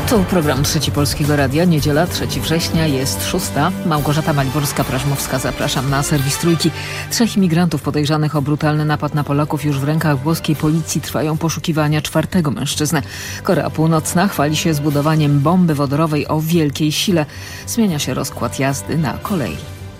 To program Trzeci Polskiego Radia. Niedziela, 3 września, jest 6. Małgorzata Maliborska-Prażmowska. Zapraszam na serwis Trójki. 3 imigrantów podejrzanych o brutalny napad na Polaków już w rękach włoskiej policji. Trwają poszukiwania 4. mężczyzny. Korea Północna chwali się zbudowaniem bomby wodorowej o wielkiej sile. Zmienia się rozkład jazdy na kolei.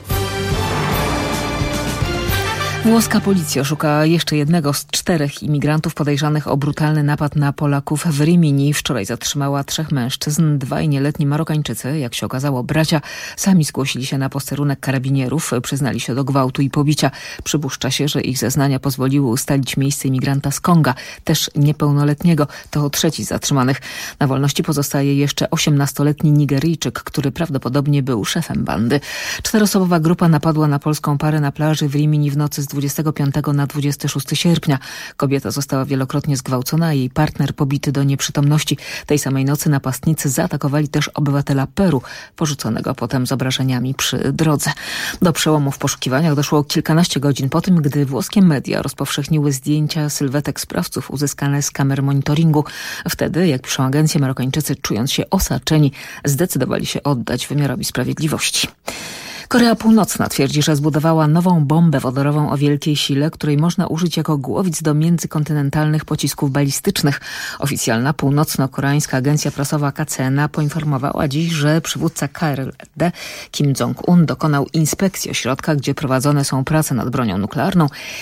Włoska policja szuka jeszcze jednego z 4 imigrantów podejrzanych o brutalny napad na Polaków w Rimini. Wczoraj zatrzymała 3 mężczyzn, 2 nieletni Marokańczycy. Jak się okazało, bracia sami zgłosili się na posterunek karabinierów. Przyznali się do gwałtu i pobicia. Przypuszcza się, że ich zeznania pozwoliły ustalić miejsce imigranta z Konga, też niepełnoletniego. To 3 z zatrzymanych. Na wolności pozostaje jeszcze 18-letni Nigeryjczyk, który prawdopodobnie był szefem bandy. 4-osobowa grupa napadła na polską parę na plaży w Rimini w nocy z 25 na 26 sierpnia. Kobieta została wielokrotnie zgwałcona, a jej partner pobity do nieprzytomności. Tej samej nocy napastnicy zaatakowali też obywatela Peru, porzuconego potem z obrażeniami przy drodze. Do przełomu w poszukiwaniach doszło kilkanaście godzin po tym, gdy włoskie media rozpowszechniły zdjęcia sylwetek sprawców uzyskane z kamer monitoringu. Wtedy, jak piszą agencje, Marokańczycy, czując się osaczeni, zdecydowali się oddać wymiarowi sprawiedliwości. Korea Północna twierdzi, że zbudowała nową bombę wodorową o wielkiej sile, której można użyć jako głowic do międzykontynentalnych pocisków balistycznych. Oficjalna północno-koreańska agencja prasowa KCNA poinformowała dziś, że przywódca KRD Kim Jong-un dokonał inspekcji ośrodka, gdzie prowadzone są prace nad bronią nuklearną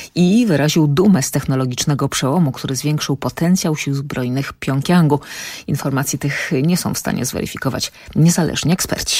i wyraził dumę z technologicznego przełomu, który zwiększył potencjał sił zbrojnych Pjongjangu. Informacji tych nie są w stanie zweryfikować niezależni eksperci.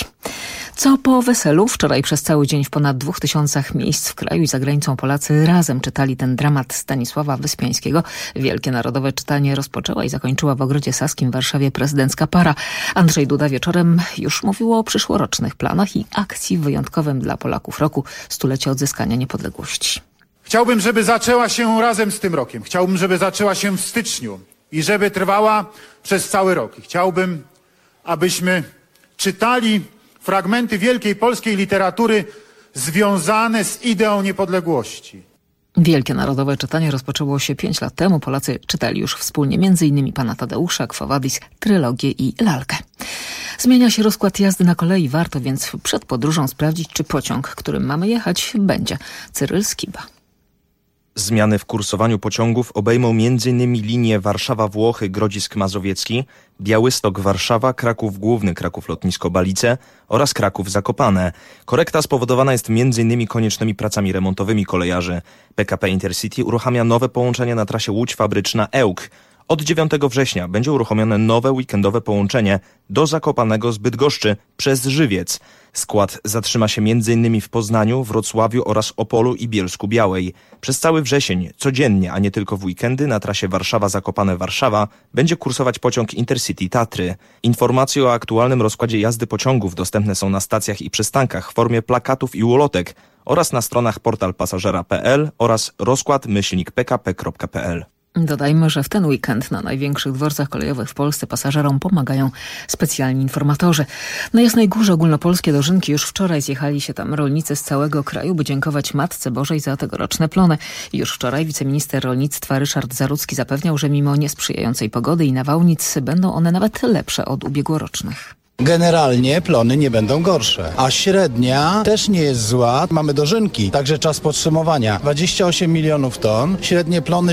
Co po weselu? Wczoraj przez cały dzień w ponad 2000 miejsc w kraju i za granicą Polacy razem czytali ten dramat Stanisława Wyspiańskiego. Wielkie narodowe czytanie rozpoczęła i zakończyła w Ogrodzie Saskim w Warszawie prezydencka para. Andrzej Duda wieczorem już mówił o przyszłorocznych planach i akcji wyjątkowym dla Polaków roku 100-lecia odzyskania niepodległości. Chciałbym, żeby zaczęła się razem z tym rokiem. Chciałbym, żeby zaczęła się w styczniu i żeby trwała przez cały rok. I chciałbym, abyśmy czytali fragmenty wielkiej polskiej literatury związane z ideą niepodległości. Wielkie narodowe czytanie rozpoczęło się 5 lat temu. Polacy czytali już wspólnie m.in. pana Tadeusza, Quo Vadis, trylogię i lalkę. Zmienia się rozkład jazdy na kolei. Warto więc przed podróżą sprawdzić, czy pociąg, którym mamy jechać, będzie. Cyryl Skiba. Zmiany w kursowaniu pociągów obejmą m.in. linie Warszawa-Włochy, Grodzisk Mazowiecki, Białystok-Warszawa, Kraków Główny, Kraków Lotnisko Balice oraz Kraków Zakopane. Korekta spowodowana jest m.in. koniecznymi pracami remontowymi kolejarzy. PKP Intercity uruchamia nowe połączenie na trasie Łódź Fabryczna Ełk. Od 9 września będzie uruchomione nowe weekendowe połączenie do Zakopanego z Bydgoszczy przez Żywiec. Skład zatrzyma się m.in. w Poznaniu, Wrocławiu oraz Opolu i Bielsku-Białej. Przez cały wrzesień, codziennie, a nie tylko w weekendy, na trasie Warszawa-Zakopane-Warszawa będzie kursować pociąg Intercity Tatry. Informacje o aktualnym rozkładzie jazdy pociągów dostępne są na stacjach i przystankach w formie plakatów i ulotek oraz na stronach portalpasażera.pl oraz rozkład-pkp.pl. Dodajmy, że w ten weekend na największych dworcach kolejowych w Polsce pasażerom pomagają specjalni informatorzy. Na Jasnej Górze ogólnopolskie dożynki już wczoraj zjechali się tam rolnicy z całego kraju, by dziękować Matce Bożej za tegoroczne plony. Już wczoraj wiceminister rolnictwa Ryszard Zarudzki zapewniał, że mimo niesprzyjającej pogody i nawałnic będą one nawet lepsze od ubiegłorocznych. Generalnie plony nie będą gorsze, a średnia też nie jest zła. Mamy dożynki, także czas podsumowania. 28 milionów ton, średnie plony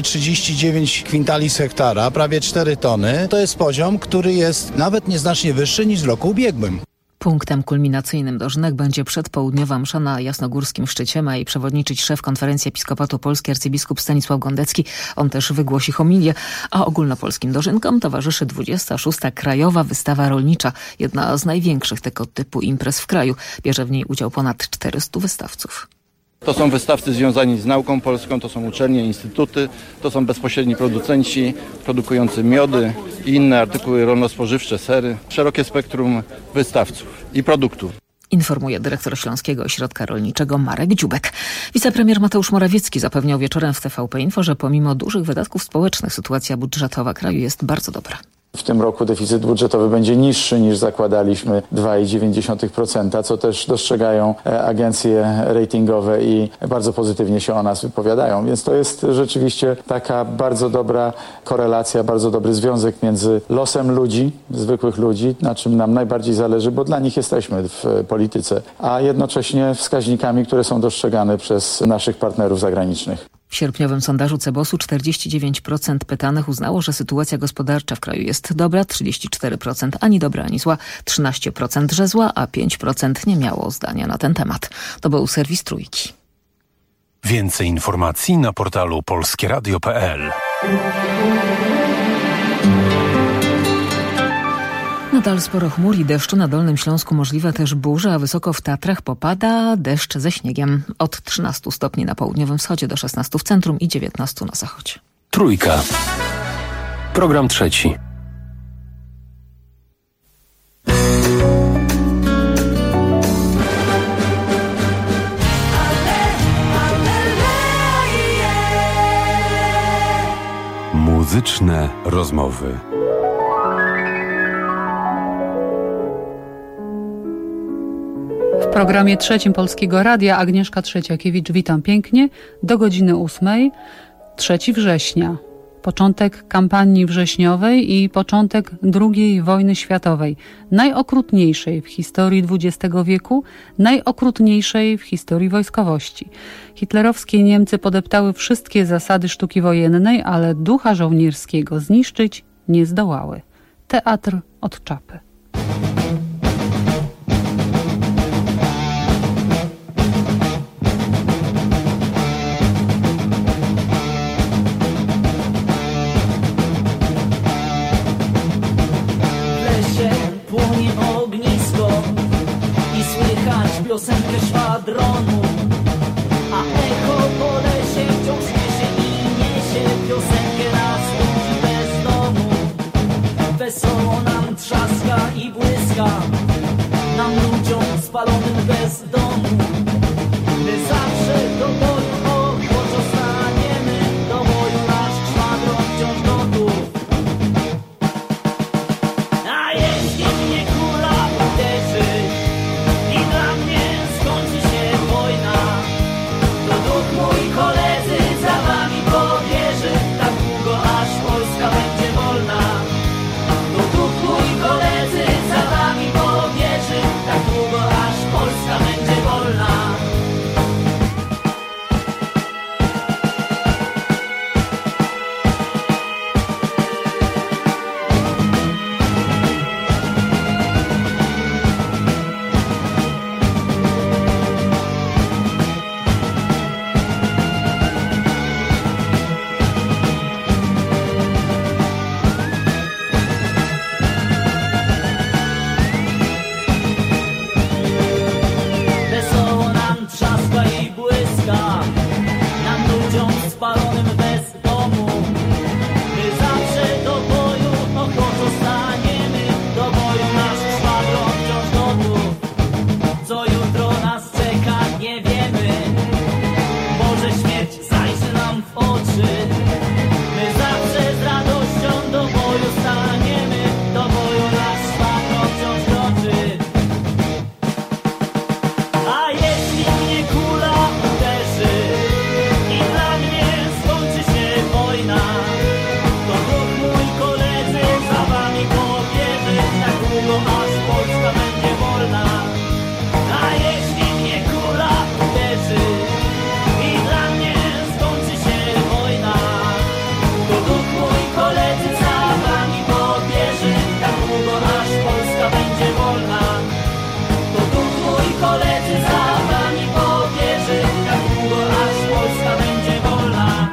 39 kwintali z hektara, prawie 4 tony. To jest poziom, który jest nawet nieznacznie wyższy niż w roku ubiegłym. Punktem kulminacyjnym dożynek będzie przedpołudniowa msza na jasnogórskim szczycie. Ma jej przewodniczyć szef Konferencji Episkopatu Polski arcybiskup Stanisław Gondecki. On też wygłosi homilię, a ogólnopolskim dożynkom towarzyszy 26. Krajowa Wystawa Rolnicza. Jedna z największych tego typu imprez w kraju. Bierze w niej udział ponad 400 wystawców. To są wystawcy związani z nauką polską, to są uczelnie, instytuty, to są bezpośredni producenci produkujący miody i inne artykuły rolno-spożywcze, sery. Szerokie spektrum wystawców i produktów. Informuje dyrektor Śląskiego Ośrodka Rolniczego Marek Dziubek. Wicepremier Mateusz Morawiecki zapewniał wieczorem w TVP Info, że pomimo dużych wydatków społecznych sytuacja budżetowa kraju jest bardzo dobra. W tym roku deficyt budżetowy będzie niższy niż zakładaliśmy, 2,9%, co też dostrzegają agencje ratingowe i bardzo pozytywnie się o nas wypowiadają. Więc to jest rzeczywiście taka bardzo dobra korelacja, bardzo dobry związek między losem ludzi, zwykłych ludzi, na czym nam najbardziej zależy, bo dla nich jesteśmy w polityce, a jednocześnie wskaźnikami, które są dostrzegane przez naszych partnerów zagranicznych. W sierpniowym sondażu Cebosu 49% pytanych uznało, że sytuacja gospodarcza w kraju jest dobra, 34% ani dobra, ani zła, 13% że zła, a 5% nie miało zdania na ten temat. To był serwis Trójki. Więcej informacji na portalu polskieradio.pl. Nadal sporo chmur i deszczu, na Dolnym Śląsku możliwa też burza, a wysoko w Tatrach popada deszcz ze śniegiem. Od 13 stopni na południowym wschodzie do 16 w centrum i 19 na zachodzie. Trójka. Program trzeci. Muzyczne rozmowy. W programie trzecim Polskiego Radia Agnieszka Trzeciakiewicz, witam pięknie, do godziny 8, 3 września. Początek kampanii wrześniowej i początek II wojny światowej, najokrutniejszej w historii XX wieku, najokrutniejszej w historii wojskowości. Hitlerowskie Niemcy podeptały wszystkie zasady sztuki wojennej, ale ducha żołnierskiego zniszczyć nie zdołały. Teatr od czapy. Piosenkę szwadronu, a echo po lesie wciąż niesie i niesie piosenkę nas ludzi bez domu. Wesoło nam trzaska i błyska, nam ludziom spalonym bez domu. My zawsze do boju ochoczo staniemy, do boju nasz szwadron wciąż gotów. A jeśli mnie kula uderzy i dla mnie skończy się wojna, to duch mój koledzy za wami pobierze, tak długo aż Polska będzie wolna. To duch mój koledzy za wami pobierze, tak długo aż Polska będzie wolna. Wesoło nam trzaska i błyska, nam ludziom spalonym bez domu. My zawsze do boju ochoczo staniemy, do boju nasz szwadron wciąż gotów. Co jutro nas czeka nie wiemy, może śmierć zajrzy nam w oczy. My zawsze z radością do boju staniemy, do boju nasz szwadron wciąż kroczy. A jeśli mnie kula uderzy i dla mnie skończy się wojna, to duch mój koledzy za wami pobierze, tak długo aż Polska będzie wolna. A jeśli mnie kula uderzy i dla mnie skończy się wojna, to duch mój koledzy za wami pobierze, tak długo aż Polska będzie wolna. To duch mój koledzy za wami pobierze, tak długo aż Polska będzie wolna.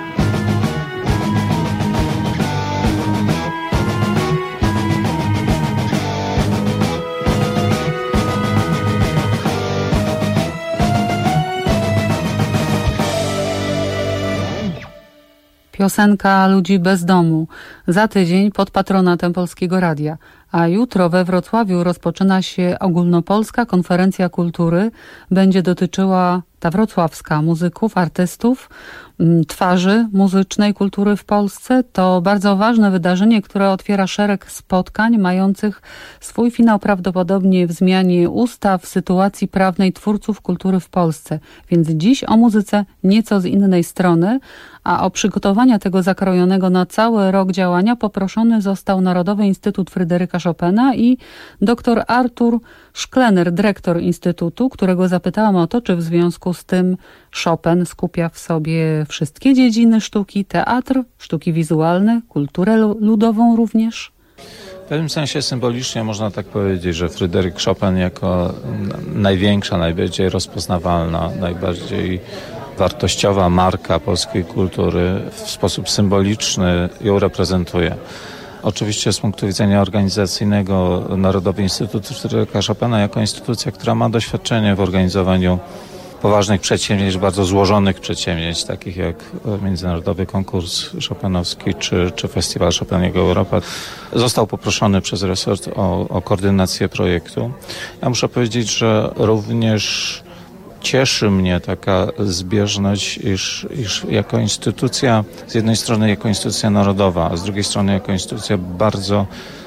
Piosenka ludzi bez domu. Za tydzień pod patronatem Polskiego Radia. A jutro we Wrocławiu rozpoczyna się ogólnopolska konferencja kultury. Będzie dotyczyła ta wrocławska muzyków, artystów, twarzy muzycznej kultury w Polsce. To bardzo ważne wydarzenie, które otwiera szereg spotkań mających swój finał prawdopodobnie w zmianie ustaw, sytuacji prawnej twórców kultury w Polsce. Więc dziś o muzyce nieco z innej strony, a o przygotowania tego zakrojonego na cały rok działania poproszony został Narodowy Instytut Fryderyka Chopina i dr Artur Szklener, dyrektor Instytutu, którego zapytałam o to, czy w związku z tym Chopin skupia w sobie wszystkie dziedziny sztuki, teatr, sztuki wizualne, kulturę ludową również. W pewnym sensie symbolicznie można tak powiedzieć, że Fryderyk Chopin jako największa, najbardziej rozpoznawalna, najbardziej wartościowa marka polskiej kultury w sposób symboliczny ją reprezentuje. Oczywiście z punktu widzenia organizacyjnego Narodowy Instytut Fryderyka Chopina jako instytucja, która ma doświadczenie w organizowaniu poważnych przedsięwzięć, bardzo złożonych przedsięwzięć, takich jak Międzynarodowy Konkurs Chopinowski czy Festiwal Chopiniego Europa, został poproszony przez resort o koordynację projektu. Ja muszę powiedzieć, że również cieszy mnie taka zbieżność, iż jako instytucja, z jednej strony jako instytucja narodowa, a z drugiej strony jako instytucja bardzo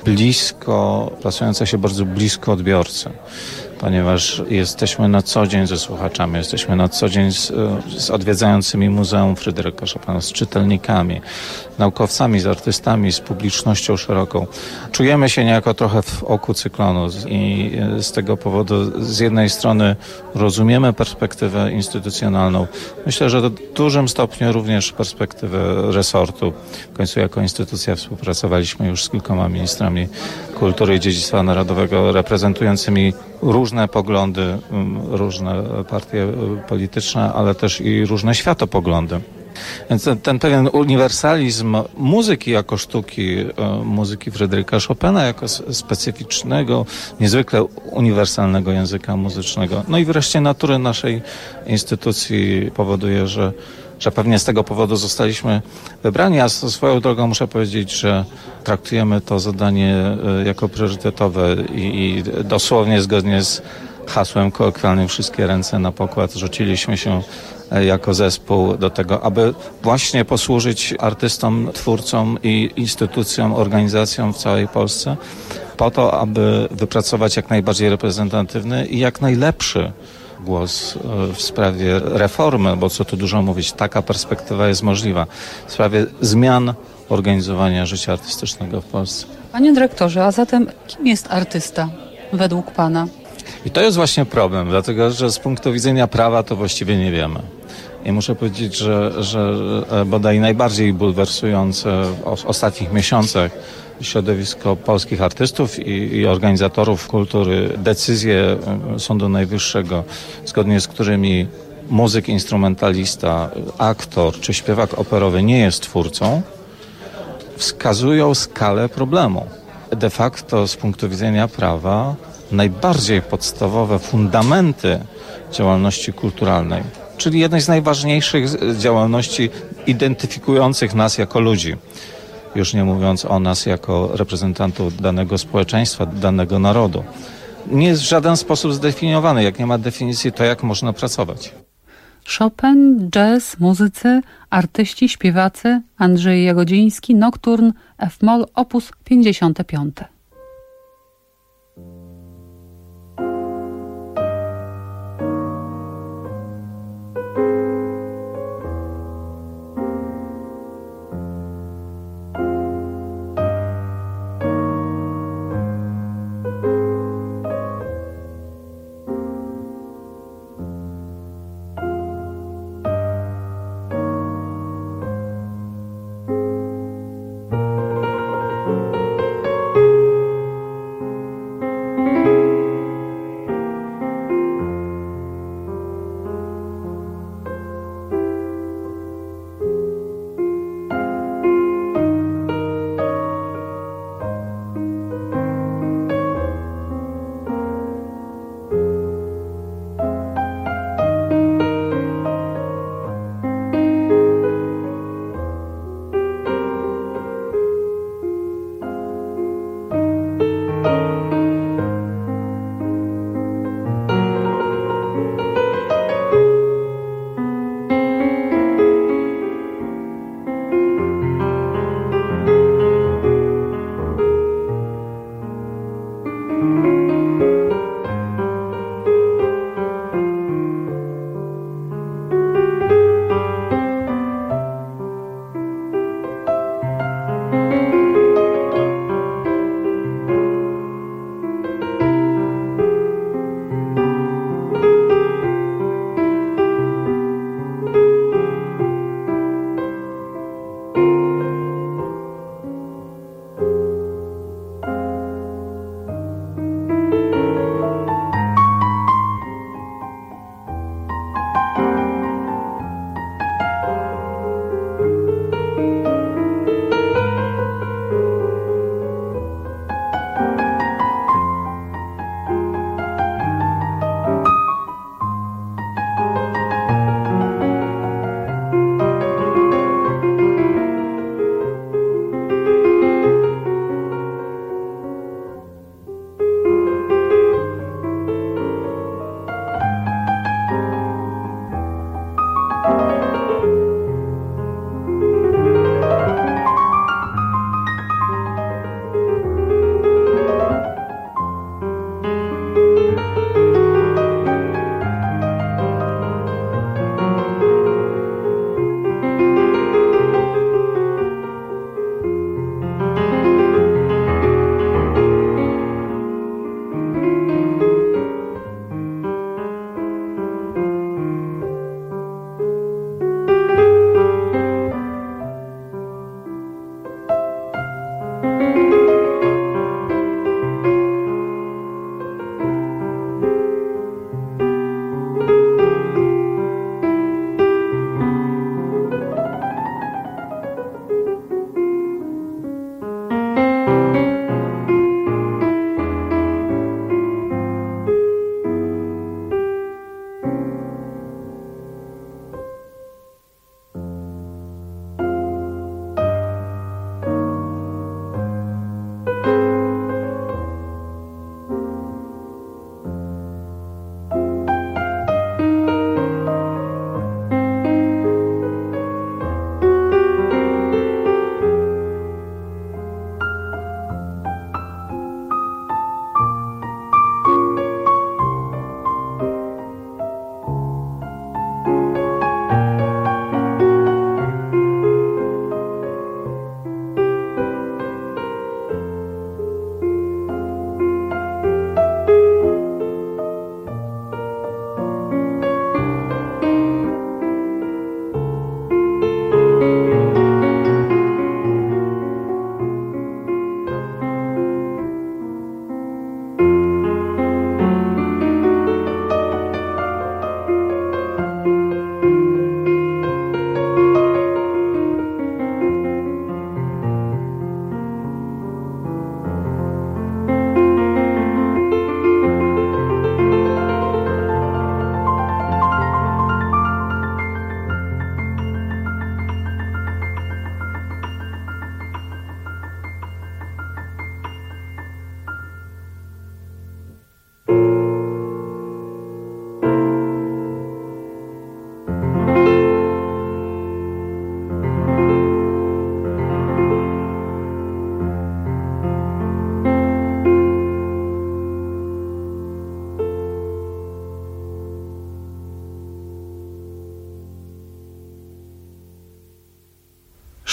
blisko, plasująca się bardzo blisko odbiorcy. Ponieważ jesteśmy na co dzień ze słuchaczami, jesteśmy na co dzień z odwiedzającymi Muzeum Fryderyka Chopina, z czytelnikami, naukowcami, z artystami, z publicznością szeroką. Czujemy się niejako trochę w oku cyklonu i z tego powodu z jednej strony rozumiemy perspektywę instytucjonalną. Myślę, że w dużym stopniu również perspektywę resortu. W końcu jako instytucja współpracowaliśmy już z kilkoma ministrami kultury i dziedzictwa narodowego reprezentującymi różne poglądy, różne partie polityczne, ale też i różne światopoglądy. Więc ten pewien uniwersalizm muzyki jako sztuki, muzyki Fryderyka Chopina jako specyficznego, niezwykle uniwersalnego języka muzycznego. No i wreszcie natury naszej instytucji powoduje, że pewnie z tego powodu zostaliśmy wybrani, a swoją drogą muszę powiedzieć, że traktujemy to zadanie jako priorytetowe i dosłownie zgodnie z hasłem kolokwialnym wszystkie ręce na pokład rzuciliśmy się jako zespół do tego, aby właśnie posłużyć artystom, twórcom i instytucjom, organizacjom w całej Polsce po to, aby wypracować jak najbardziej reprezentatywny i jak najlepszy głos w sprawie reformy, bo co tu dużo mówić, taka perspektywa jest możliwa, w sprawie zmian organizowania życia artystycznego w Polsce. Panie dyrektorze, a zatem kim jest artysta według pana? I to jest właśnie problem, dlatego że z punktu widzenia prawa to właściwie nie wiemy. I muszę powiedzieć, że bodaj najbardziej bulwersujące w ostatnich miesiącach środowisko polskich artystów i organizatorów kultury decyzje Sądu Najwyższego, zgodnie z którymi muzyk, instrumentalista, aktor czy śpiewak operowy nie jest twórcą, wskazują skalę problemu. De facto z punktu widzenia prawa najbardziej podstawowe fundamenty działalności kulturalnej, czyli jednej z najważniejszych działalności identyfikujących nas jako ludzi, już nie mówiąc o nas jako reprezentantów danego społeczeństwa, danego narodu, nie jest w żaden sposób zdefiniowany. Jak nie ma definicji, to jak można pracować? Chopin, jazz, muzycy, artyści, śpiewacy, Andrzej Jagodziński, Nocturne, F-moll, op. 55.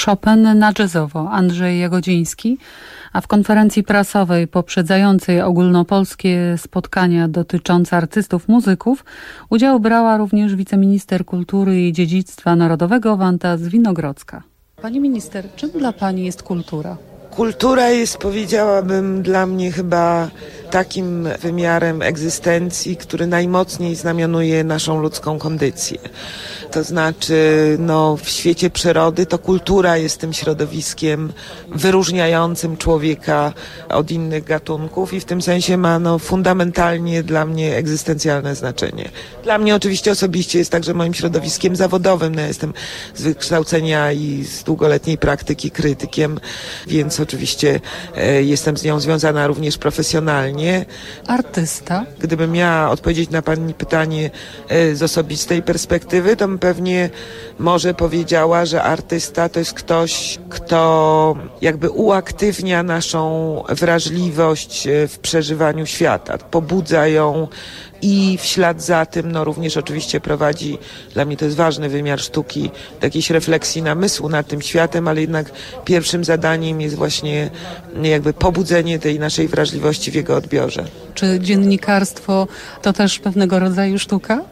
Chopin na jazzowo Andrzej Jagodziński, a w konferencji prasowej poprzedzającej ogólnopolskie spotkania dotyczące artystów, muzyków udział brała również wiceminister kultury i dziedzictwa narodowego Wanda Zwinogrodzka. Pani minister, czym dla pani jest kultura? Kultura jest, powiedziałabym, dla mnie chyba takim wymiarem egzystencji, który najmocniej znamionuje naszą ludzką kondycję. To znaczy, w świecie przyrody to kultura jest tym środowiskiem wyróżniającym człowieka od innych gatunków i w tym sensie ma fundamentalnie dla mnie egzystencjalne znaczenie. Dla mnie oczywiście osobiście jest także moim środowiskiem zawodowym. Ja jestem z wykształcenia i z długoletniej praktyki krytykiem, więc oczywiście jestem z nią związana również profesjonalnie. Artysta? Gdybym miała odpowiedzieć na pani pytanie z osobistej perspektywy, to bym pewnie może powiedziała, że artysta to jest ktoś, kto jakby uaktywnia naszą wrażliwość w przeżywaniu świata, pobudza ją i w ślad za tym również oczywiście prowadzi, dla mnie to jest ważny wymiar sztuki, do jakiejś refleksji namysłu nad tym światem, ale jednak pierwszym zadaniem jest właśnie jakby pobudzenie tej naszej wrażliwości w jego odbiorze. Czy dziennikarstwo to też pewnego rodzaju sztuka?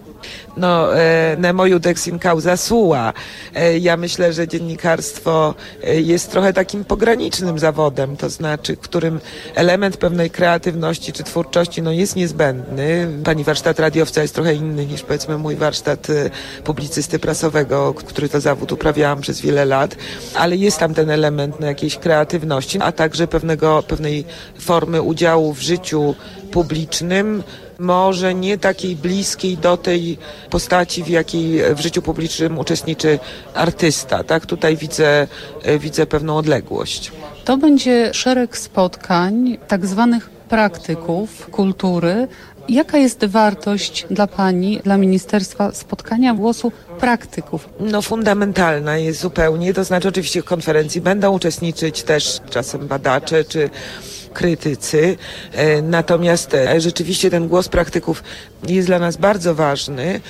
Nemo iudex in causa sua. Ja myślę, że dziennikarstwo jest trochę takim pogranicznym zawodem, to znaczy, w którym element pewnej kreatywności czy twórczości jest niezbędny. Pani warsztat radiowca jest trochę inny niż powiedzmy mój warsztat publicysty prasowego, który to zawód uprawiałam przez wiele lat, ale jest tam ten element jakiejś kreatywności, a także pewnej formy udziału w życiu publicznym, może nie takiej bliskiej do tej postaci, w jakiej w życiu publicznym uczestniczy artysta. Tak? Tutaj widzę pewną odległość. To będzie szereg spotkań tak zwanych praktyków kultury. Jaka jest wartość dla pani, dla ministerstwa spotkania głosu praktyków? Fundamentalna jest zupełnie. To znaczy oczywiście w konferencji będą uczestniczyć też czasem badacze czy krytycy, natomiast rzeczywiście ten głos praktyków jest dla nas bardzo ważny.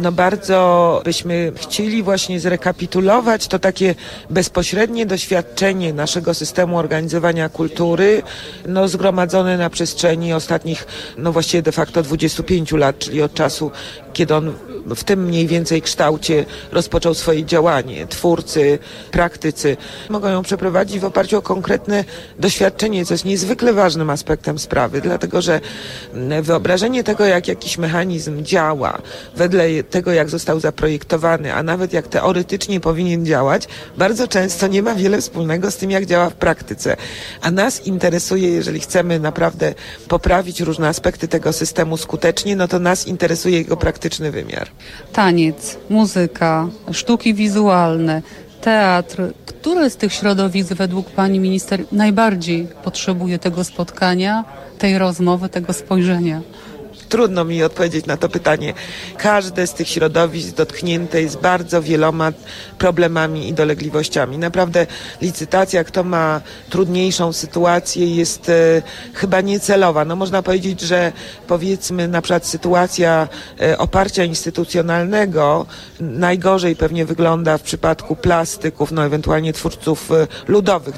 Bardzo byśmy chcieli właśnie zrekapitulować to takie bezpośrednie doświadczenie naszego systemu organizowania kultury, zgromadzone na przestrzeni ostatnich, właściwie de facto 25 lat, czyli od czasu, kiedy on w tym mniej więcej kształcie rozpoczął swoje działanie. Twórcy, praktycy mogą ją przeprowadzić w oparciu o konkretne doświadczenie, co jest niezwykle ważnym aspektem sprawy, dlatego że wyobrażenie tego, jak jakiś mechanizm działa, wedle tego, jak został zaprojektowany, a nawet jak teoretycznie powinien działać, bardzo często nie ma wiele wspólnego z tym, jak działa w praktyce. A nas interesuje, jeżeli chcemy naprawdę poprawić różne aspekty tego systemu skutecznie, to nas interesuje jego praktyczny wymiar. Taniec, muzyka, sztuki wizualne, teatr. Które z tych środowisk według pani minister najbardziej potrzebuje tego spotkania, tej rozmowy, tego spojrzenia? Trudno mi odpowiedzieć na to pytanie. Każde z tych środowisk dotknięte jest bardzo wieloma problemami i dolegliwościami. Naprawdę licytacja, kto ma trudniejszą sytuację, jest chyba niecelowa. Można powiedzieć, że powiedzmy na przykład sytuacja oparcia instytucjonalnego najgorzej pewnie wygląda w przypadku plastyków, ewentualnie twórców ludowych,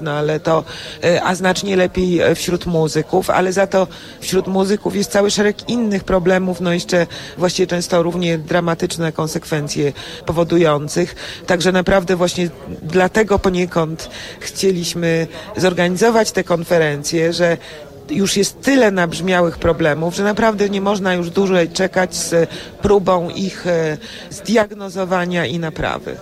a znacznie lepiej wśród muzyków, ale za to wśród muzyków jest cały szereg innych problemów, jeszcze właściwie często równie dramatyczne konsekwencje powodujących. Także naprawdę właśnie dlatego poniekąd chcieliśmy zorganizować te konferencje, że już jest tyle nabrzmiałych problemów, że naprawdę nie można już dłużej czekać z próbą ich zdiagnozowania i naprawy.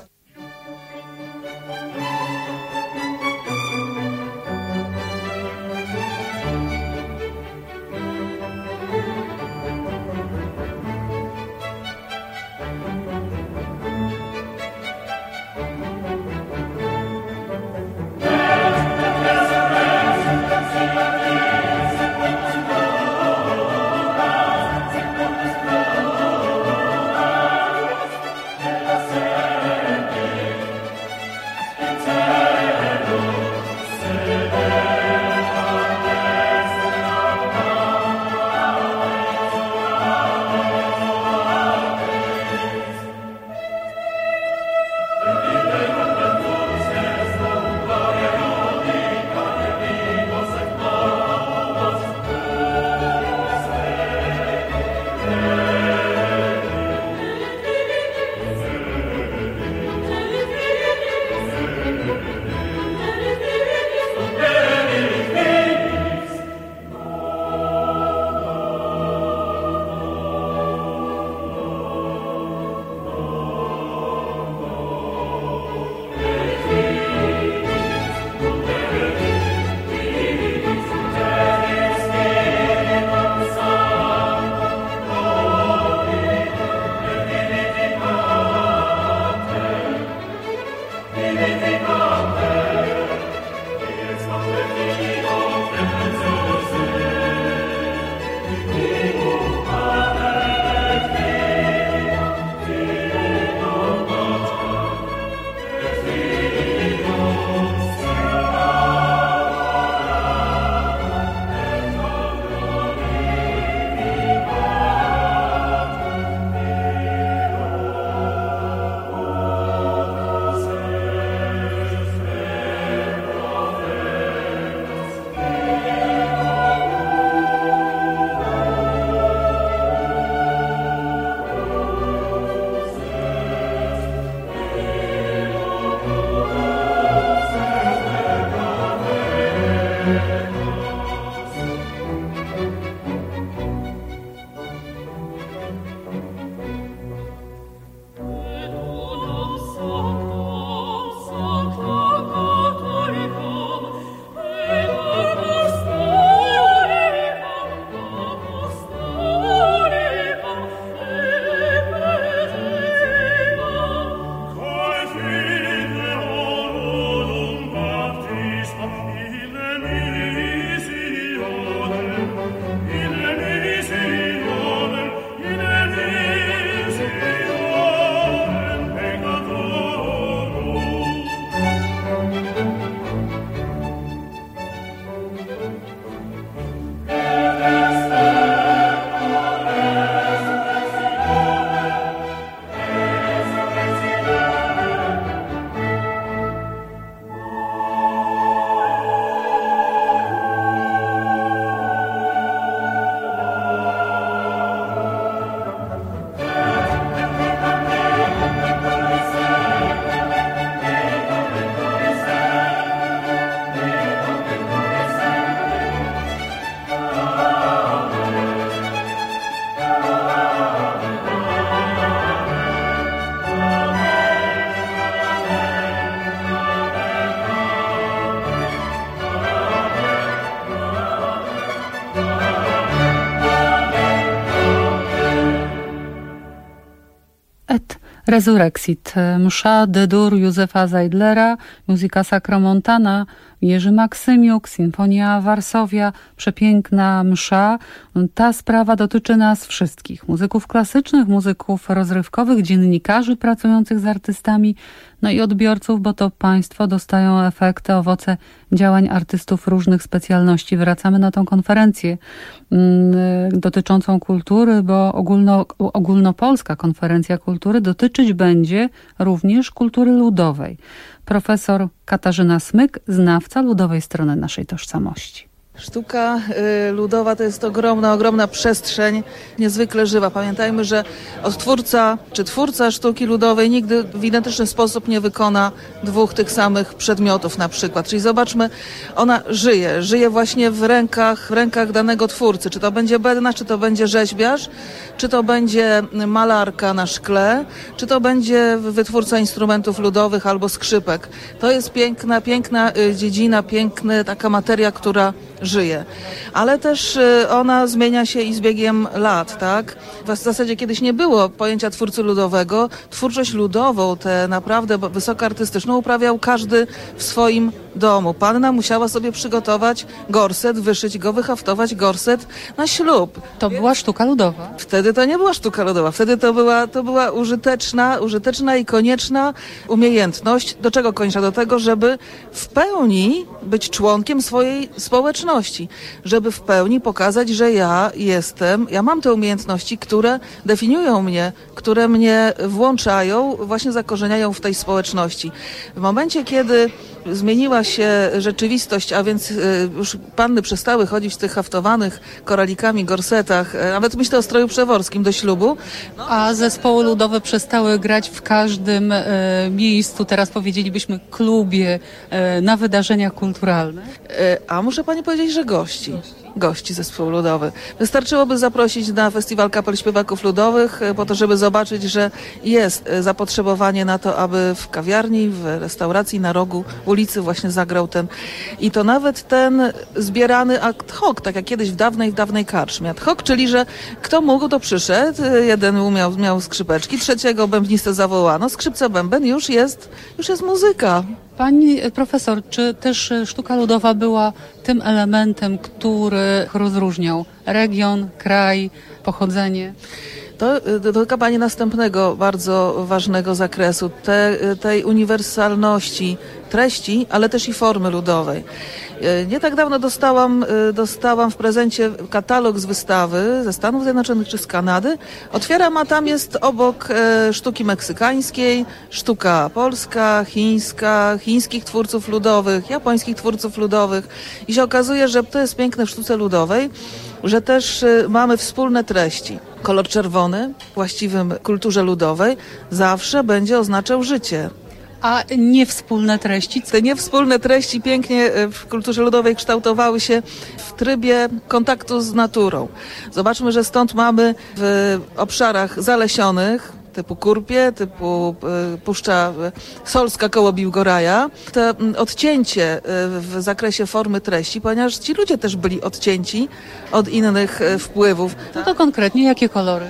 Resurrexit, msza D-dur Józefa Zajdlera, muzyka Sacromontana, Jerzy Maksymiuk, Sinfonia Varsovia, przepiękna msza. Ta sprawa dotyczy nas wszystkich. Muzyków klasycznych, muzyków rozrywkowych, dziennikarzy pracujących z artystami, no i odbiorców, bo to państwo dostają efekty, owoce działań artystów różnych specjalności. Wracamy na tą konferencję dotyczącą kultury, bo ogólnopolska konferencja kultury dotyczyć będzie również kultury ludowej. Profesor Katarzyna Smyk, znawca ludowej strony naszej tożsamości. Sztuka ludowa to jest ogromna przestrzeń, niezwykle żywa. Pamiętajmy, że odtwórca czy twórca sztuki ludowej nigdy w identyczny sposób nie wykona dwóch tych samych przedmiotów na przykład. Czyli zobaczmy, ona żyje właśnie w rękach danego twórcy. Czy to będzie bednarz, czy to będzie rzeźbiarz, czy to będzie malarka na szkle, czy to będzie wytwórca instrumentów ludowych albo skrzypek. To jest piękna dziedzina, piękna taka materia, która żyje. Ale też ona zmienia się i z biegiem lat, tak? W zasadzie kiedyś nie było pojęcia twórcy ludowego. Twórczość ludową, tę naprawdę wysoko artystyczną, uprawiał każdy w swoim domu. Panna musiała sobie przygotować gorset, wyszyć go, wyhaftować gorset na ślub. To była sztuka ludowa. Wtedy to nie była sztuka ludowa. Wtedy to była użyteczna i konieczna umiejętność. Do czego konieczna? Do tego, żeby w pełni być członkiem swojej społeczności. Żeby w pełni pokazać, że ja mam te umiejętności, które definiują mnie, które mnie włączają, właśnie zakorzeniają w tej społeczności. W momencie, kiedy zmieniła się rzeczywistość, a więc już panny przestały chodzić w tych haftowanych koralikami gorsetach, nawet myślę o stroju przeworskim do ślubu. A zespoły ludowe przestały grać w każdym miejscu, teraz powiedzielibyśmy klubie, na wydarzeniach kulturalnych. A muszę pani powiedzieć, że gości zespół ludowy. Wystarczyłoby zaprosić na festiwal kapel śpiewaków ludowych po to, żeby zobaczyć, że jest zapotrzebowanie na to, aby w kawiarni, w restauracji na rogu ulicy właśnie zagrał i to nawet ten zbierany ad hoc, tak jak kiedyś w dawnej karczmie ad hoc, czyli że kto mógł, to przyszedł, jeden miał skrzypeczki, trzeciego bębnistę zawołano, skrzypce bęben, już jest muzyka. Pani profesor, czy też sztuka ludowa była tym elementem, który rozróżniał region, kraj, pochodzenie? To dotyka pani następnego bardzo ważnego zakresu, tej uniwersalności treści, ale też i formy ludowej. Nie tak dawno dostałam w prezencie katalog z wystawy ze Stanów Zjednoczonych czy z Kanady. Otwieram, a tam jest obok sztuki meksykańskiej, sztuka polska, chińska, chińskich twórców ludowych, japońskich twórców ludowych. I się okazuje, że to jest piękne w sztuce ludowej, że też mamy wspólne treści. Kolor czerwony w właściwym kulturze ludowej zawsze będzie oznaczał życie. A niewspólne treści? Te niewspólne treści pięknie w kulturze ludowej kształtowały się w trybie kontaktu z naturą. Zobaczmy, że stąd mamy w obszarach zalesionych, typu Kurpie, typu Puszcza Solska koło Biłgoraja, to odcięcie w zakresie formy treści, ponieważ ci ludzie też byli odcięci od innych wpływów. No to konkretnie jakie kolory?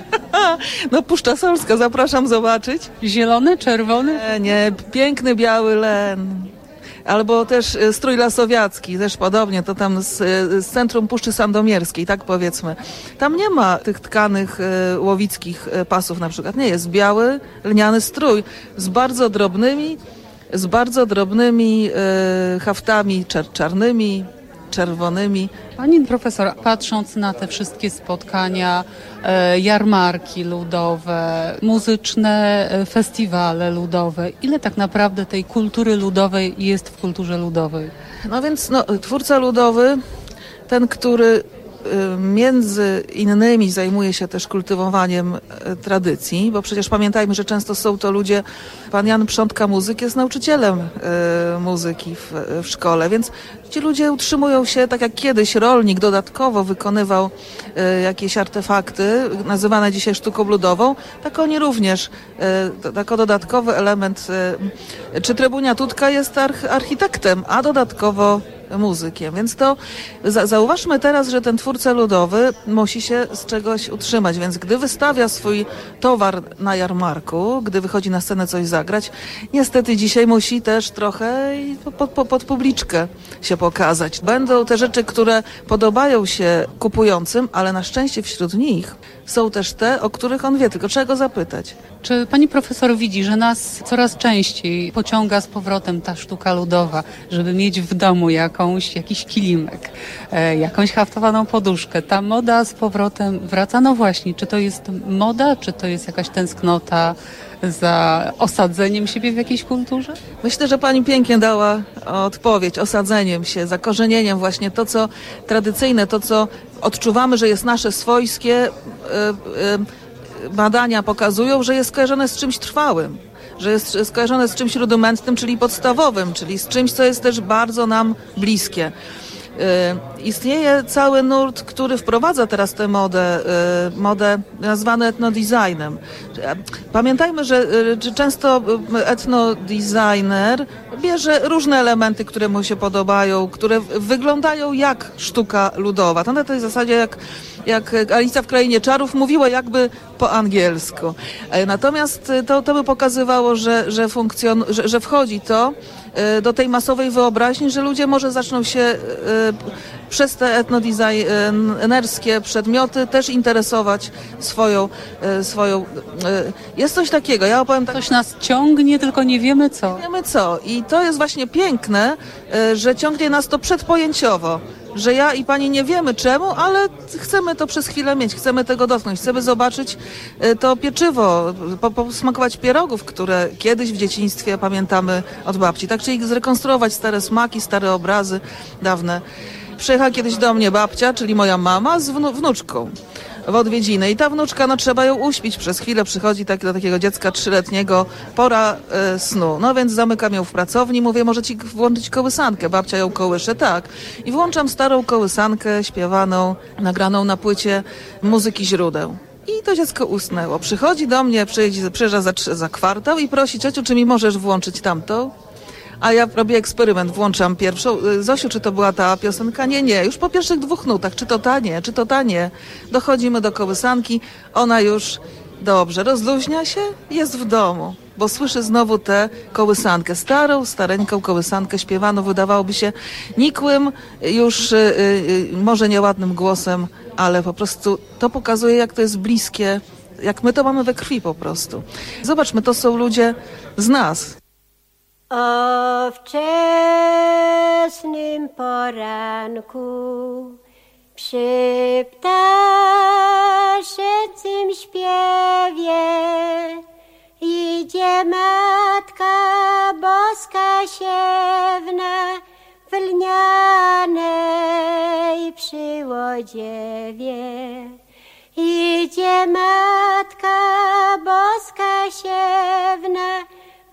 No Puszcza Solska, zapraszam zobaczyć. Zielony, czerwony? Nie, piękny biały len. Albo też strój lasowiacki, też podobnie, to tam z centrum Puszczy Sandomierskiej, tak powiedzmy. Tam nie ma tych tkanych łowickich pasów na przykład. Nie, jest biały, lniany strój z bardzo drobnymi haftami czarnymi, czerwonymi. Pani profesor, patrząc na te wszystkie spotkania, jarmarki ludowe, muzyczne festiwale ludowe, ile tak naprawdę tej kultury ludowej jest w kulturze ludowej? No więc twórca ludowy, ten, który między innymi zajmuje się też kultywowaniem tradycji, bo przecież pamiętajmy, że często są to ludzie, pan Jan Przątka Muzyk jest nauczycielem muzyki w szkole, więc gdzie ludzie utrzymują się, tak jak kiedyś rolnik dodatkowo wykonywał jakieś artefakty, nazywane dzisiaj sztuką ludową, tak oni również, jako dodatkowy element, czy Trybunia Tutka jest architektem, a dodatkowo muzykiem. Więc to zauważmy teraz, że ten twórca ludowy musi się z czegoś utrzymać, więc gdy wystawia swój towar na jarmarku, gdy wychodzi na scenę coś zagrać, niestety dzisiaj musi też trochę pod publiczkę się pokazać. Będą te rzeczy, które podobają się kupującym, ale na szczęście wśród nich są też te, o których on wie, tylko trzeba go zapytać. Czy pani profesor widzi, że nas coraz częściej pociąga z powrotem ta sztuka ludowa, żeby mieć w domu jakiś kilimek, jakąś haftowaną poduszkę? Ta moda z powrotem wraca? No właśnie, czy to jest moda, czy to jest jakaś tęsknota za osadzeniem siebie w jakiejś kulturze? Myślę, że pani pięknie dała odpowiedź, osadzeniem się, zakorzenieniem właśnie to, co tradycyjne, to, co odczuwamy, że jest nasze, swojskie. Badania pokazują, że jest skojarzone z czymś trwałym, że jest skojarzone z czymś rudymentnym, czyli podstawowym, czyli z czymś, co jest też bardzo nam bliskie. Istnieje cały nurt, który wprowadza teraz tę modę nazwaną etnodesignem. Pamiętajmy, że często etnodesigner bierze różne elementy, które mu się podobają, które wyglądają jak sztuka ludowa. To na tej zasadzie jak Alicja w Krainie Czarów mówiła jakby po angielsku. Natomiast to by pokazywało, że wchodzi to do tej masowej wyobraźni, że ludzie może zaczną się przez te etnodesignerskie przedmioty też interesować swoją. Jest coś takiego, ja opowiem tak. Coś nas ciągnie, tylko nie wiemy co. Nie wiemy co. I to jest właśnie piękne, że ciągnie nas to przedpojęciowo. Że ja i pani nie wiemy czemu, ale chcemy to przez chwilę mieć, chcemy tego dotknąć, chcemy zobaczyć to pieczywo, posmakować pierogów, które kiedyś w dzieciństwie pamiętamy od babci. Tak, czyli zrekonstruować stare smaki, stare obrazy dawne. Przyjechała kiedyś do mnie babcia, czyli moja mama z wnuczką w odwiedziny i ta wnuczka, trzeba ją uśpić przez chwilę, przychodzi do takiego dziecka 3-letniego, pora snu. No więc zamykam ją w pracowni, mówię, może ci włączyć kołysankę, babcia ją kołysze, tak. I włączam starą kołysankę śpiewaną, nagraną na płycie muzyki źródeł. I to dziecko usnęło. Przychodzi do mnie, przyjeżdża za kwartał i prosi, ciociu, czy mi możesz włączyć tamtą? A ja robię eksperyment, włączam pierwszą. Zosiu, czy to była ta piosenka? Nie. Już po pierwszych 2 nutach. Czy to ta nie? Dochodzimy do kołysanki. Ona już dobrze rozluźnia się, jest w domu. Bo słyszy znowu tę kołysankę. Stareńką kołysankę śpiewaną, wydawałoby się nikłym, już może nieładnym głosem, ale po prostu to pokazuje, jak to jest bliskie, jak my to mamy we krwi po prostu. Zobaczmy, to są ludzie z nas. O wczesnym poranku przy ptaszecym śpiewie idzie Matka Boska siewna w lnianej przyłodziewie. Idzie Matka Boska siewna w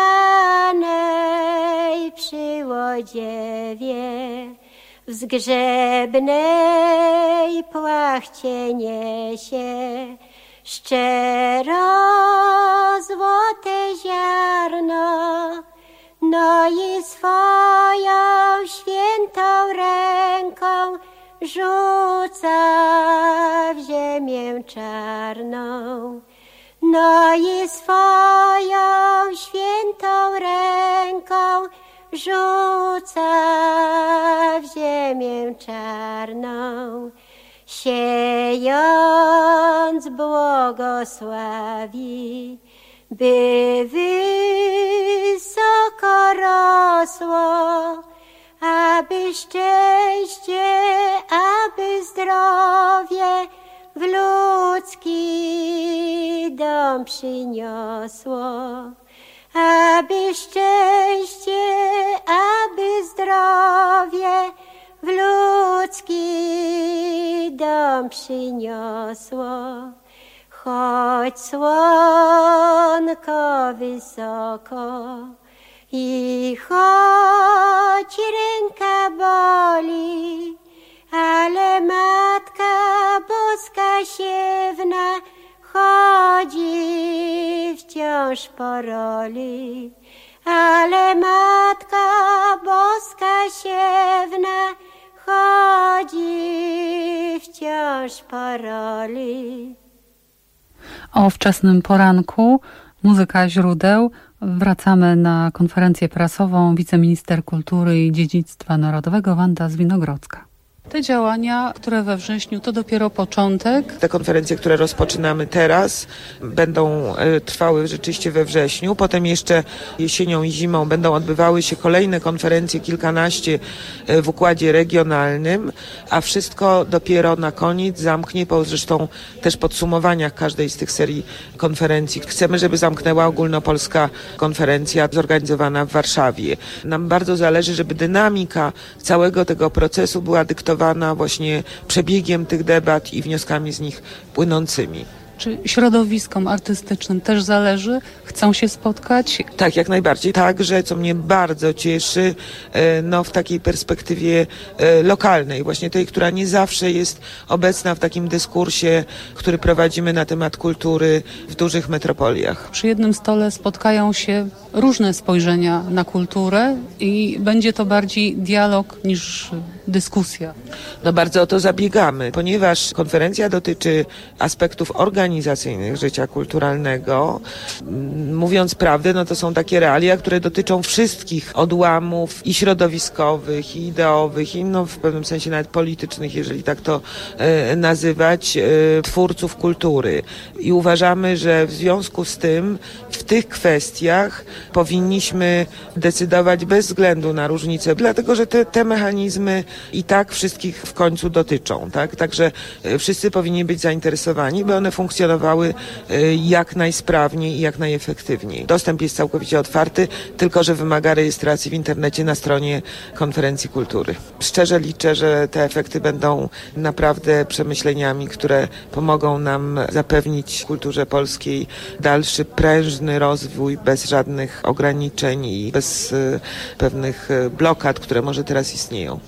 lnianej przyłodziewie, w zgrzebnej płachcie niesie szczero złote ziarno, no i swoją świętą ręką rzuca w ziemię czarną. No i swoją świętą ręką rzuca w ziemię czarną, siejąc błogosławi, by wysoko rosło, aby szczęście, aby zdrowie w ludzki dom przyniosło, aby szczęście, aby zdrowie w ludzki dom przyniosło. Choć słonko wysoko I choć ręka boli, ale Matka Boska siewna chodzi wciąż po roli. Ale Matka Boska siewna chodzi wciąż po roli. O wczesnym poranku, muzyka źródeł. Wracamy na konferencję prasową. Wiceminister Kultury i Dziedzictwa Narodowego Wanda Zwinogrodzka. Te działania, które we wrześniu, to dopiero początek. Te konferencje, które rozpoczynamy teraz, będą trwały rzeczywiście we wrześniu. Potem jeszcze jesienią i zimą będą odbywały się kolejne konferencje, kilkanaście w układzie regionalnym, a wszystko dopiero na koniec zamknie po zresztą też podsumowaniach każdej z tych serii konferencji. Chcemy, żeby zamknęła ogólnopolska konferencja zorganizowana w Warszawie. Nam bardzo zależy, żeby dynamika całego tego procesu była dyktowana właśnie przebiegiem tych debat i wnioskami z nich płynącymi. Czy środowiskom artystycznym też zależy? Chcą się spotkać? Tak, jak najbardziej. Także, co mnie bardzo cieszy, w takiej perspektywie lokalnej, właśnie tej, która nie zawsze jest obecna w takim dyskursie, który prowadzimy na temat kultury w dużych metropoliach. Przy jednym stole spotkają się różne spojrzenia na kulturę i będzie to bardziej dialog niż dyskusja. Bardzo o to zabiegamy, ponieważ konferencja dotyczy aspektów organizacyjnych życia kulturalnego. Mówiąc prawdę, to są takie realia, które dotyczą wszystkich odłamów i środowiskowych, i ideowych, i w pewnym sensie nawet politycznych, jeżeli tak to nazywać, twórców kultury. I uważamy, że w związku z tym w tych kwestiach powinniśmy decydować bez względu na różnice, dlatego że te mechanizmy i tak wszystkich w końcu dotyczą, tak? Także wszyscy powinni być zainteresowani, by one funkcjonowały jak najsprawniej i jak najefektywniej. Dostęp jest całkowicie otwarty, tylko że wymaga rejestracji w internecie na stronie Konferencji Kultury. Szczerze liczę, że te efekty będą naprawdę przemyśleniami, które pomogą nam zapewnić kulturze polskiej dalszy prężny rozwój bez żadnych ograniczeń i bez pewnych blokad, które może teraz istnieją.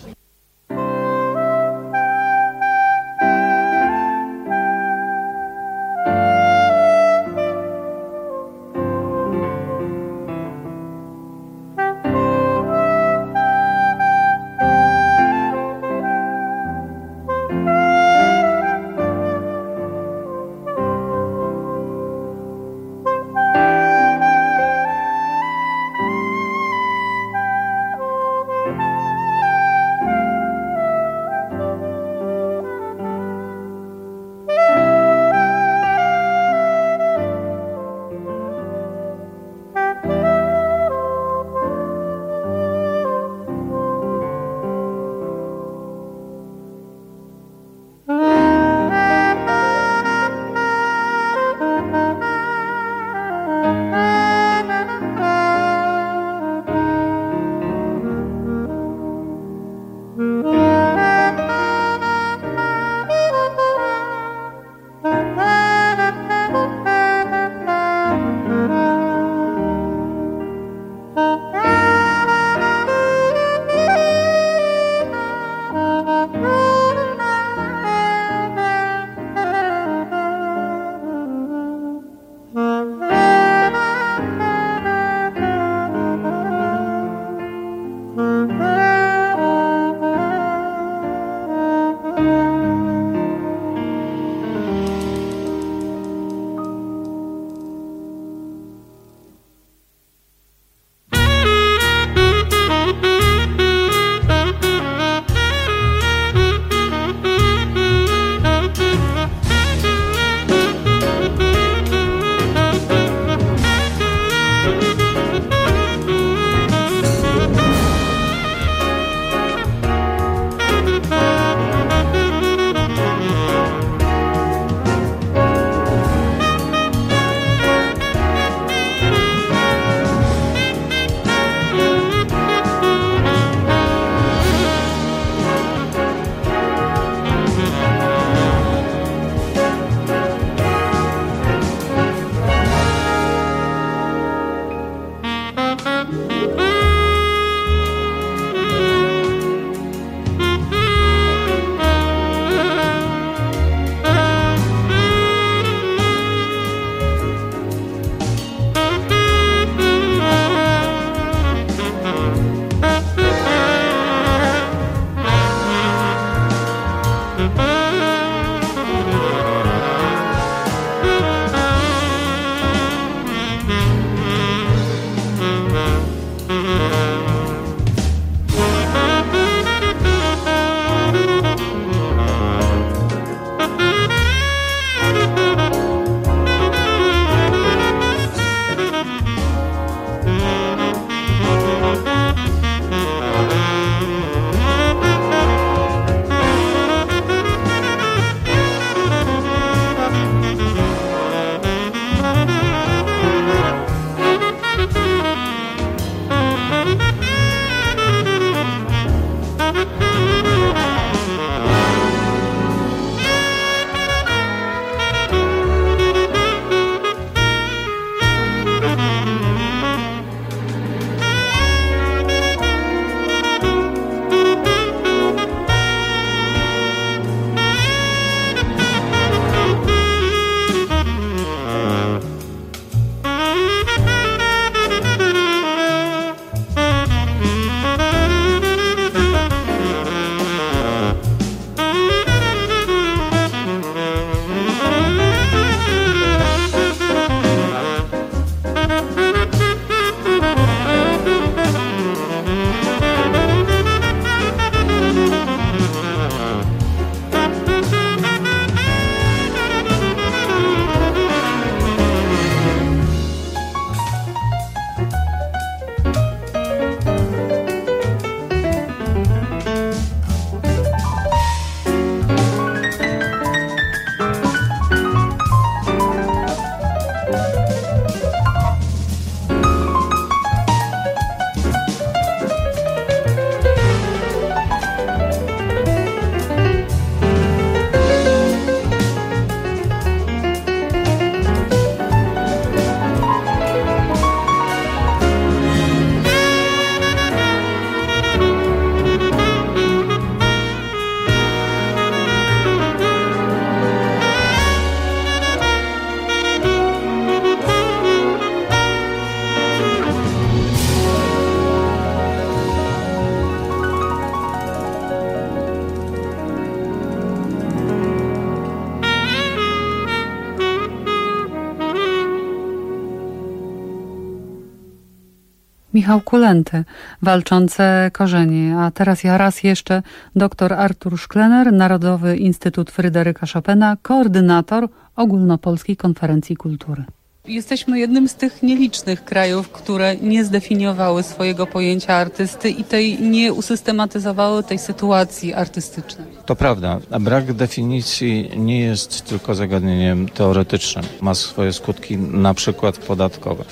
Michał Kulenty, Walczące korzenie. A teraz raz jeszcze dr Artur Szklener, Narodowy Instytut Fryderyka Chopina, koordynator Ogólnopolskiej Konferencji Kultury. Jesteśmy jednym z tych nielicznych krajów, które nie zdefiniowały swojego pojęcia artysty i nie usystematyzowały tej sytuacji artystycznej. To prawda. Brak definicji nie jest tylko zagadnieniem teoretycznym. Ma swoje skutki na przykład podatkowe,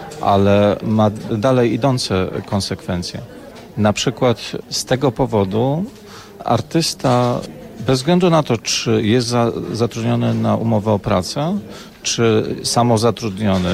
ale ma dalej idące konsekwencje. Na przykład z tego powodu artysta, bez względu na to, czy jest zatrudniony na umowę o pracę, czy samozatrudniony,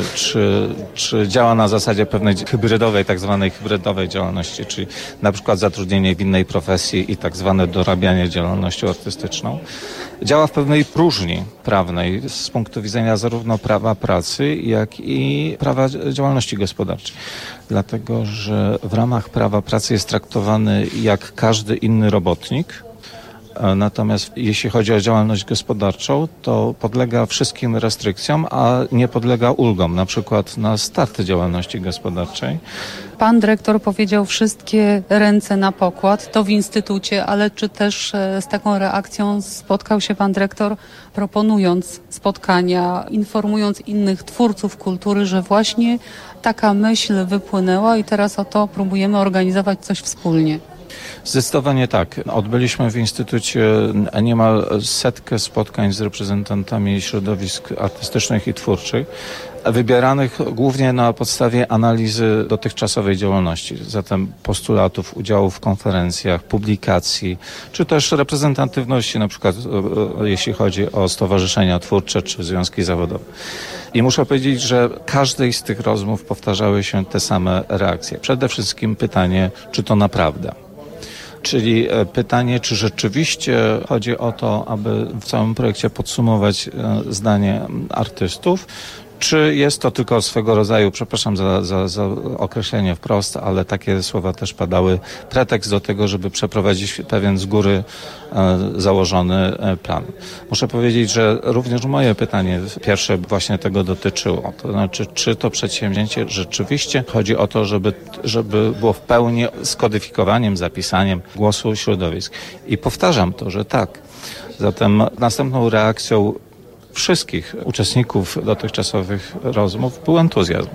czy działa na zasadzie pewnej hybrydowej, tak zwanej hybrydowej działalności, czyli na przykład zatrudnienie w innej profesji i tak zwane dorabianie działalnością artystyczną, działa w pewnej próżni prawnej z punktu widzenia zarówno prawa pracy, jak i prawa działalności gospodarczej. Dlatego, że w ramach prawa pracy jest traktowany jak każdy inny robotnik. Natomiast jeśli chodzi o działalność gospodarczą, to podlega wszystkim restrykcjom, a nie podlega ulgom, na przykład na start działalności gospodarczej. Pan dyrektor powiedział wszystkie ręce na pokład, to w instytucie, ale czy też z taką reakcją spotkał się pan dyrektor, proponując spotkania, informując innych twórców kultury, że właśnie taka myśl wypłynęła i teraz oto próbujemy organizować coś wspólnie? Zdecydowanie tak. Odbyliśmy w Instytucie niemal 100 spotkań z reprezentantami środowisk artystycznych i twórczych, wybieranych głównie na podstawie analizy dotychczasowej działalności, zatem postulatów, udziału w konferencjach, publikacji, czy też reprezentatywności, na przykład jeśli chodzi o stowarzyszenia twórcze czy związki zawodowe. I muszę powiedzieć, że każdej z tych rozmów powtarzały się te same reakcje. Przede wszystkim pytanie, czy to naprawdę? Czyli pytanie, czy rzeczywiście chodzi o to, aby w całym projekcie podsumować zdanie artystów, czy jest to tylko swego rodzaju, przepraszam za określenie wprost, ale takie słowa też padały, pretekst do tego, żeby przeprowadzić pewien z góry założony plan. Muszę powiedzieć, że również moje pytanie pierwsze właśnie tego dotyczyło. To znaczy, czy to przedsięwzięcie rzeczywiście chodzi o to, żeby było w pełni skodyfikowaniem, zapisaniem głosu środowisk. I powtarzam to, że tak. Zatem następną reakcją wszystkich uczestników dotychczasowych rozmów był entuzjazm.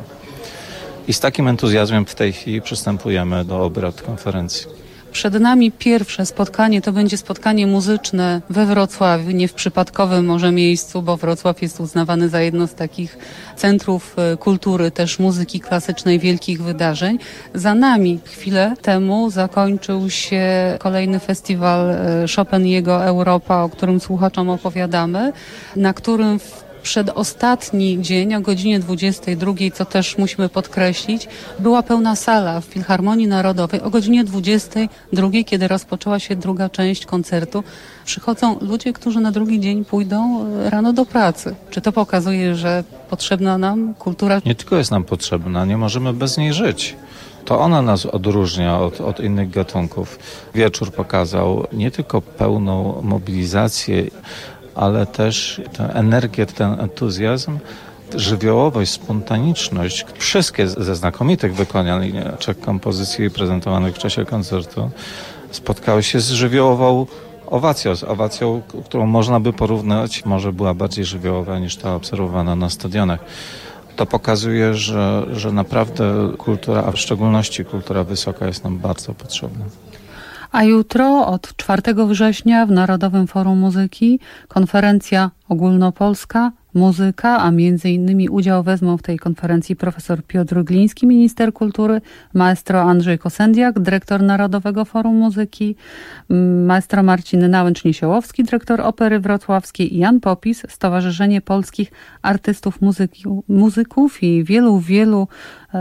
I z takim entuzjazmem w tej chwili przystępujemy do obrad konferencji. Przed nami pierwsze spotkanie, to będzie spotkanie muzyczne we Wrocławiu, nie w przypadkowym może miejscu, bo Wrocław jest uznawany za jedno z takich centrów kultury, też muzyki klasycznej, wielkich wydarzeń. Za nami chwilę temu zakończył się kolejny festiwal Chopin i jego Europa, o którym słuchaczom opowiadamy, na którym przedostatni dzień o godzinie 22, co też musimy podkreślić, była pełna sala w Filharmonii Narodowej. O godzinie 22, kiedy rozpoczęła się druga część koncertu, przychodzą ludzie, którzy na drugi dzień pójdą rano do pracy. Czy to pokazuje, że potrzebna nam kultura? Nie tylko jest nam potrzebna, nie możemy bez niej żyć. To ona nas odróżnia od innych gatunków. Wieczór pokazał nie tylko pełną mobilizację, ale też tę energię, ten entuzjazm, żywiołowość, spontaniczność. Wszystkie ze znakomitych wykonań 3 kompozycji prezentowanych w czasie koncertu spotkały się z żywiołową owacją, z owacją, którą można by porównać, może była bardziej żywiołowa niż ta obserwowana na stadionach. To pokazuje, że naprawdę kultura, a w szczególności kultura wysoka jest nam bardzo potrzebna. A jutro od 4 września w Narodowym Forum Muzyki konferencja ogólnopolska, muzyka, a między innymi udział wezmą w tej konferencji profesor Piotr Gliński, minister kultury, maestro Andrzej Kosendiak, dyrektor Narodowego Forum Muzyki, maestro Marcin Nałęcz-Niesiołowski, dyrektor Opery Wrocławskiej i Jan Popis, Stowarzyszenie Polskich Artystów Muzyków i wielu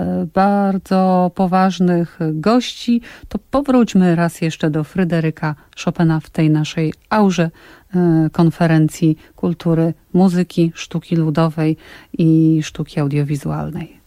bardzo poważnych gości. To powróćmy raz jeszcze do Fryderyka Chopina w tej naszej aurze konferencji kultury, muzyki, sztuki ludowej i sztuki audiowizualnej.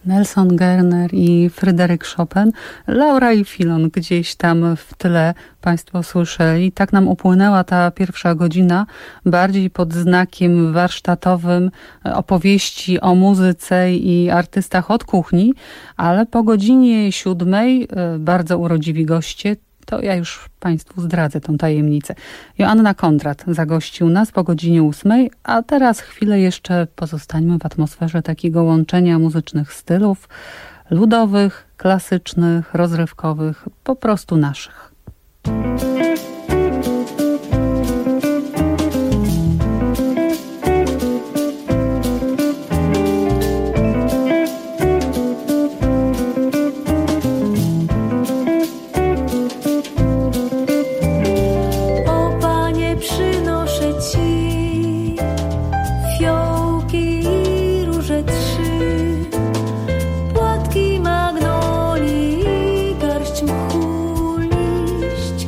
Nelson Gerner i Fryderyk Chopin. Laura i Filon gdzieś tam w tyle Państwo słyszeli. Tak nam upłynęła ta pierwsza godzina, bardziej pod znakiem warsztatowym opowieści o muzyce i artystach od kuchni, ale po godzinie 7 bardzo urodziwi goście. To ja już Państwu zdradzę tą tajemnicę. Joanna Kondrat zagościł nas po godzinie 8, a teraz chwilę jeszcze pozostańmy w atmosferze takiego łączenia muzycznych stylów, ludowych, klasycznych, rozrywkowych, po prostu naszych. Płatki magnolii, garść mchu, liść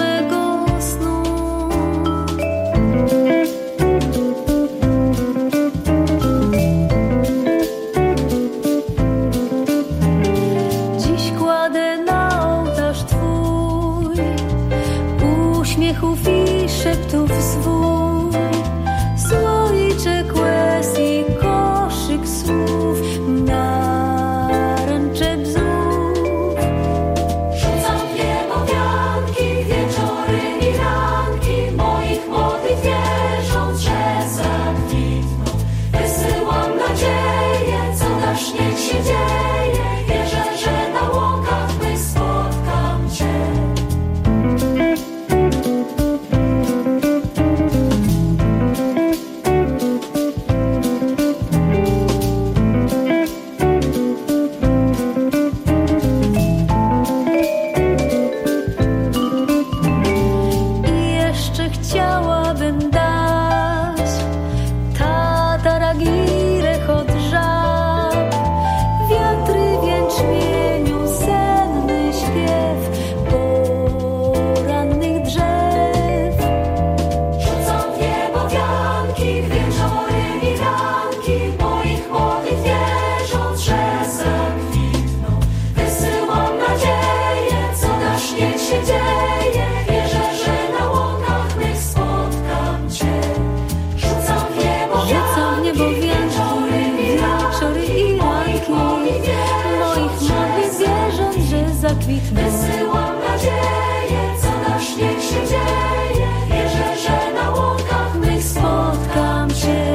zakwitną. Wysyłam nadzieję, co na śnieg się dzieje. Wierzę, że na łąkach mych spotkam cię.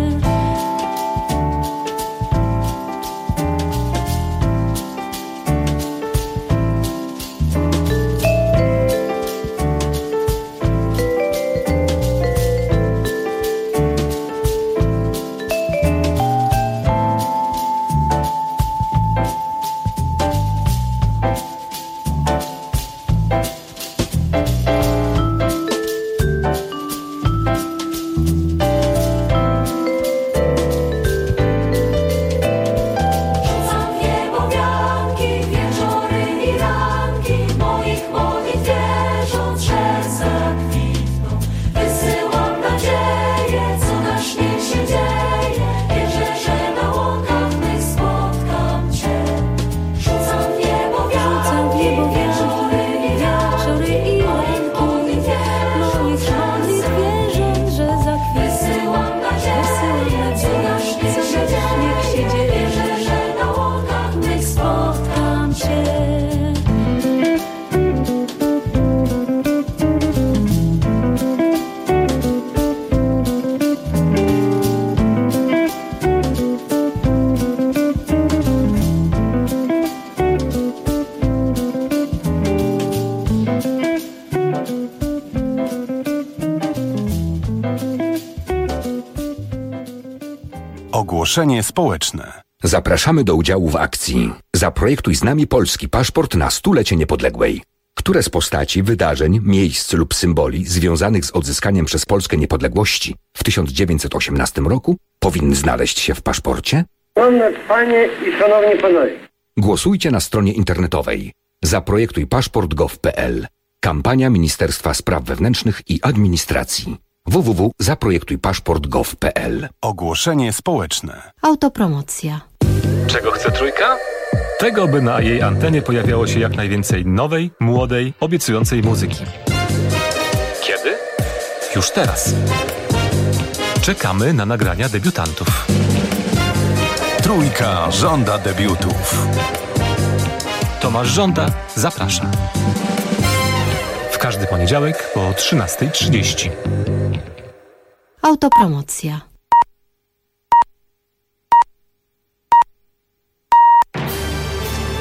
Ogłoszenie społeczne. Zapraszamy do udziału w akcji Zaprojektuj z nami polski paszport na 100-lecie niepodległej. Które z postaci, wydarzeń, miejsc lub symboli związanych z odzyskaniem przez Polskę niepodległości w 1918 roku powinny znaleźć się w paszporcie? Szanowne Panie i Szanowni Panowie. Głosujcie na stronie internetowej zaprojektujpaszport.gov.pl. Kampania Ministerstwa Spraw Wewnętrznych i Administracji. www.zaprojektujpaszport.gov.pl. Ogłoszenie społeczne. Autopromocja. Czego chce Trójka? Tego, by na jej antenie pojawiało się jak najwięcej nowej, młodej, obiecującej muzyki. Kiedy? Już teraz. Czekamy na nagrania debiutantów. Trójka żąda debiutów. Tomasz Żąda zaprasza. W każdy poniedziałek po 13:30. Autopromocja.